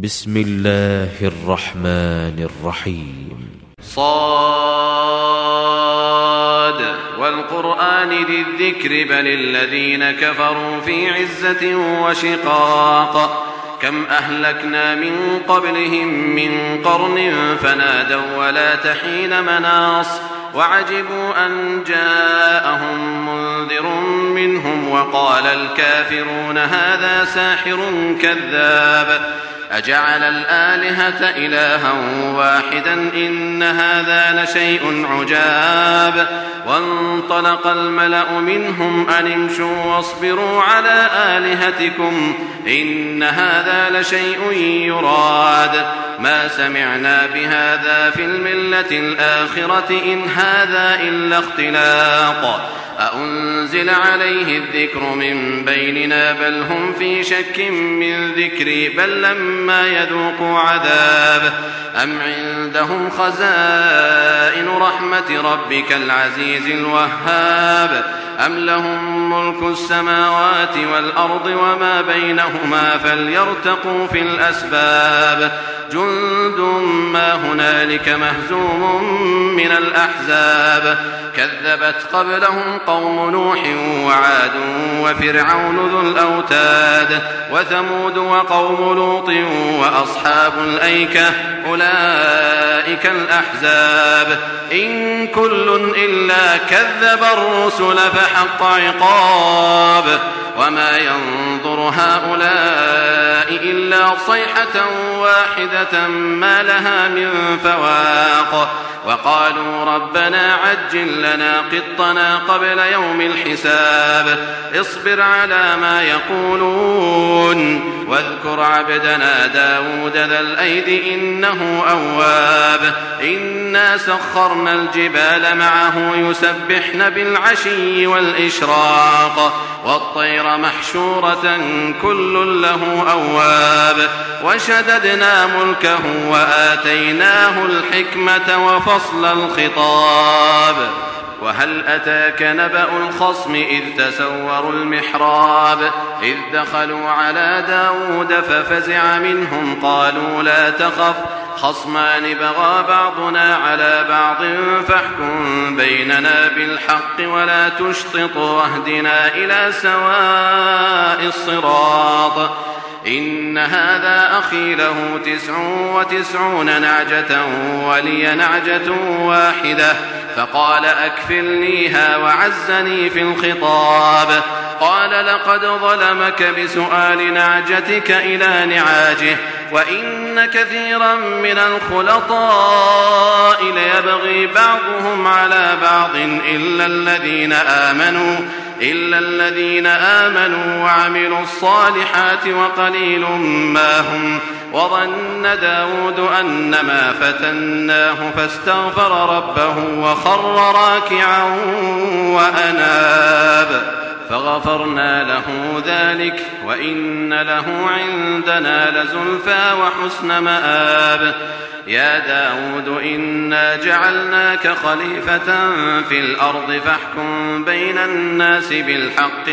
بسم الله الرحمن الرحيم. صاد والقرآن ذي الذكر بل الذين كفروا في عزة وشقاق كم أهلكنا من قبلهم من قرن فنادوا ولا تحين مناص وعجبوا أن جاءهم منذر منهم وقال الكافرون هذا ساحر كذاب أجعل الآلهة إلها واحدا إن هذا لشيء عجاب وانطلق الملأ منهم أن امشوا واصبروا على آلهتكم إن هذا لشيء يراد ما سمعنا بهذا في الملة الآخرة إن هذا إلا اختلاق أأنزل عليه الذكر من بيننا بل هم في شك من ذكري بل لما يذوقوا عذاب أم عندهم خزائن رحمة ربك العزيز الوهاب أم لهم ملك السماوات والأرض وما بينهما فليرتقوا في الأسباب جند ما هنالك مهزوم من الأحزاب كذبت قبلهم قوم نوح وعاد وفرعون ذو الأوتاد وثمود وقوم لوط وأصحاب الأيكة أولئك الأحزاب إن كل إلا كذب الرسل فحق عقاب وما ينظر هؤلاء إلا صيحة واحدة ما لها من فواق وقالوا ربنا عجل لنا قطنا قبل يوم الحساب اصبر على ما يقولون واذكر عبدنا داود ذا الأيد إنه أواب إنا سخرنا الجبال معه يسبحن بالعشي والإشراق والطير محشورة كل له أواب وشددنا ملكه وآتيناه الحكمة وفصل الخطاب وهل أتاك نبأ الخصم إذ تسوروا المحراب إذ دخلوا على داود ففزع منهم قالوا لا تخف خصمان بغى بعضنا على بعض فاحكم بيننا بالحق ولا تشطط واهدنا إلى سواء الصراط إن هذا أخي له 99 نعجة ولي نعجة واحدة فقال أكفلنيها وعزني في الخطاب قال لقد ظلمك بسؤال نعجتك إلى نعاجه وإن كثيرا من الخلطاء ليبغي بعضهم على بعض إلا الذين آمنوا وعملوا الصالحات وقليل ما هم وظن داود أنما فتناه فاستغفر ربه وخر راكعا وأناب فغفرنا له ذلك وإن له عندنا لزلفى وحسن مآب يا داود إنا جعلناك خليفة في الأرض فاحكم بين الناس بالحق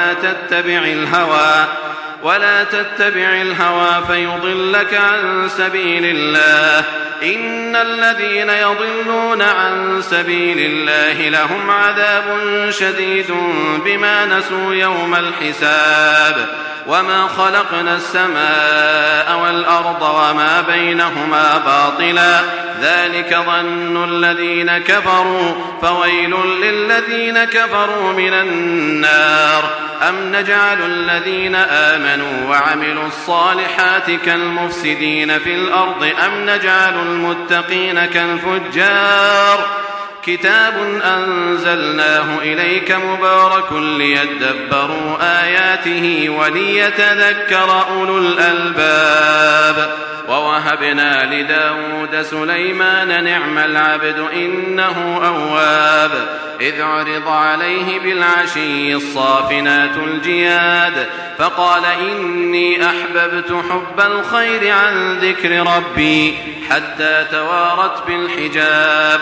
ولا تتبع الهوى فيضلك عن سبيل الله إن الذين يضلون عن سبيل الله لهم عذاب شديد بما نسوا يوم الحساب وما خلقنا السماء والأرض وما بينهما باطلا ذلك ظن الذين كفروا فويل للذين كفروا من النار أم نجعل الذين آمنوا وعملوا الصالحات كالمفسدين في الأرض أم نجعل المتقين كالفجار كتاب أنزلناه إليك مبارك ليدبروا آياته وليتذكر أولو الألباب ووهبنا لداود سليمان نعم العبد إنه أواب إذ عرض عليه بالعشي الصافنات الجياد فقال إني أحببت حب الخير عن ذكر ربي حتى توارت بالحجاب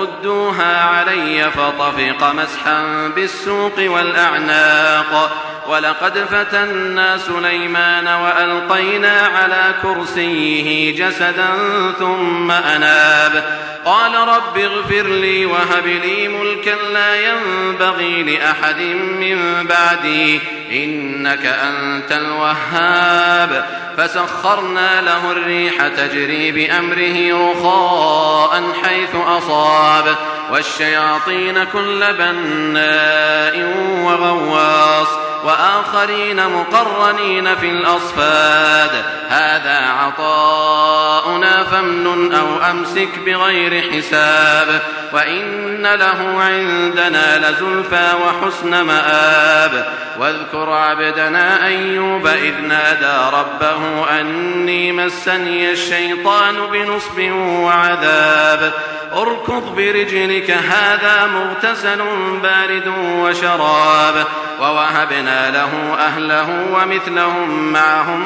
ردوها علي فطفق مسحا بالسوق والأعناق ولقد فتنا سليمان وألقينا على كرسيه جسدا ثم أناب قال رب اغفر لي وهب لي ملكا لا ينبغي لأحد من بعدي إنك أنت الوهاب فسخرنا له الريح تجري بأمره رخاء حيث أصاب والشياطين كل بناء وغواص وآخرين مقرنين في الأصفاد هذا عطاؤنا فامنن أو أمسك بغير حساب وإن له عندنا لزلفى وحسن مآب واذكر عبدنا أيوب إذ نادى ربه أني مسني الشيطان بنصب وعذاب اركض برجلك هذا مغتسل بارد وشراب ووهبنا له أهله ومثلهم معهم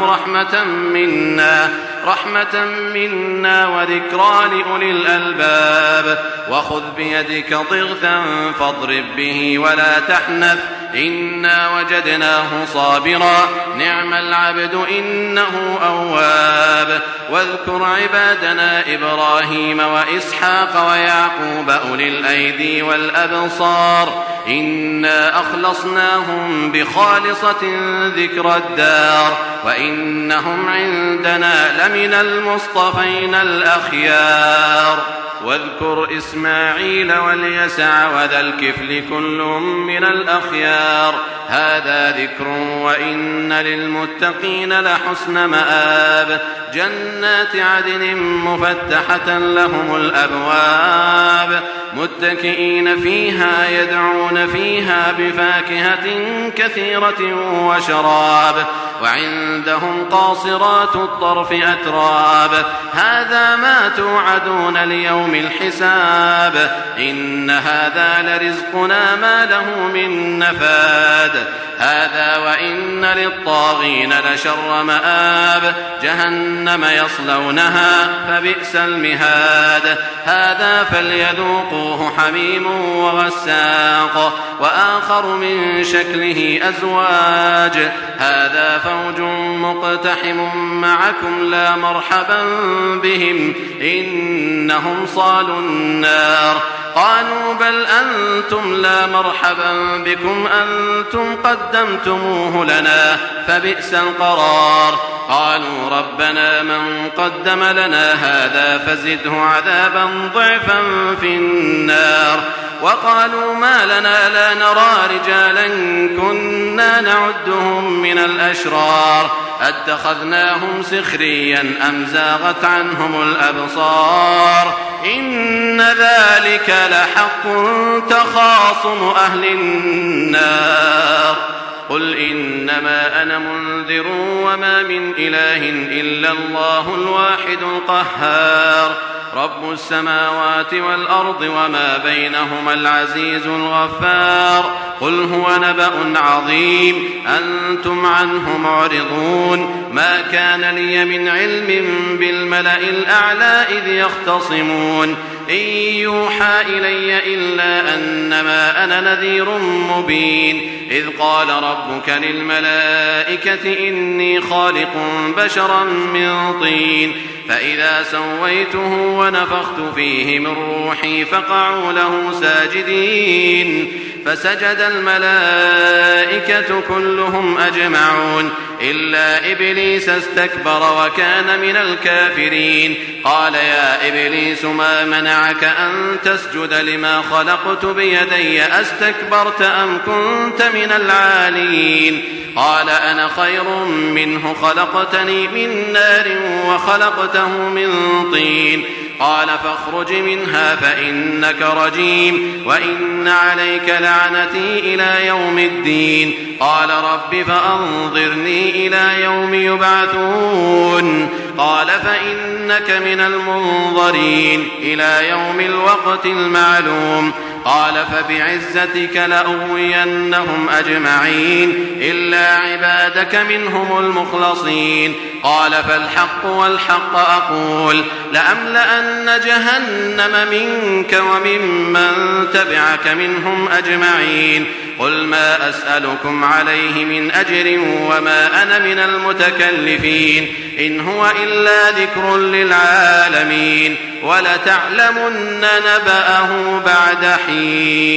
رحمة منا وذكرى لأولي الألباب وخذ بيدك ضغثا فاضرب به ولا تحنث إنا وجدناه صابرا نعم العبد إنه أواب واذكر عبادنا إبراهيم وإسحاق ويعقوب أولي الأيدي والأبصار إنا أخلصناهم بخالصة ذكر الدار وإنهم عندنا لمن المصطفين الأخيار واذكر إسماعيل واليسع وذا الكفل كل من الأخيار هذا ذكر وإن للمتقين لحسن مآب جنات عدن مفتحة لهم الأبواب متكئين فيها يدعون فيها بفاكهة كثيرة وشراب وعندهم قاصرات الطرف أتراب هذا ما توعدون ليوم الحساب إن هذا لرزقنا ما له من نفاد هذا وإن للطاغين لشر مآب جهنم يصلونها فبئس المهاد هذا فليذوقوه حميم وغساق وآخر من شكله أزواج هذا فوج مقتحم معكم لا مرحبا بهم إنهم صالوا النار قالوا بل أنتم لا مرحبا بكم أنتم قدمتموه لنا فبئس القرار قالوا ربنا من قدم لنا هذا فزده عذابا ضعفا في النار وقالوا ما لنا لا نرى رجالا كنا نعدهم من الأشرار أتخذناهم سخريا أم زاغت عنهم الأبصار إن ذلك لحق تخاصم أهل النار قل إنما أنا منذر وما من إله إلا الله الواحد القهار رب السماوات والأرض وما بينهما العزيز الغفار قل هو نبأ عظيم أنتم عنه معرضون ما كان لي من علم بالملأ الأعلى إذ يختصمون إن يوحى إلي إلا أنما أنا نذير مبين إذ قال ربك للملائكة إني خالق بشرا من طين فإذا سويته ونفخت فيه من روحي فقعوا له ساجدين فسجد الملائكة كلهم أجمعون إلا إبليس استكبر وكان من الكافرين قال يا إبليس ما منعك أن تسجد لما خلقت بيدي أستكبرت أم كنت من العالين قال أنا خير منه خلقتني من نار وخلقته من طين قال فاخرج منها فإنك رجيم وإن عليك لعنتي إلى يوم الدين قال رب فأنظرني إلى يوم يبعثون قال فإنك من المنظرين إلى يوم الوقت المعلوم قال فبعزتك لأغوينهم أجمعين إلا عبادك منهم المخلصين قال فالحق والحق أقول لأملأن جهنم منك وممن تبعك منهم أجمعين قل ما أسألكم عليه من أجر وما أنا من المتكلفين إن هو إلا ذكر للعالمين ولتعلمن نبأه بعد حين.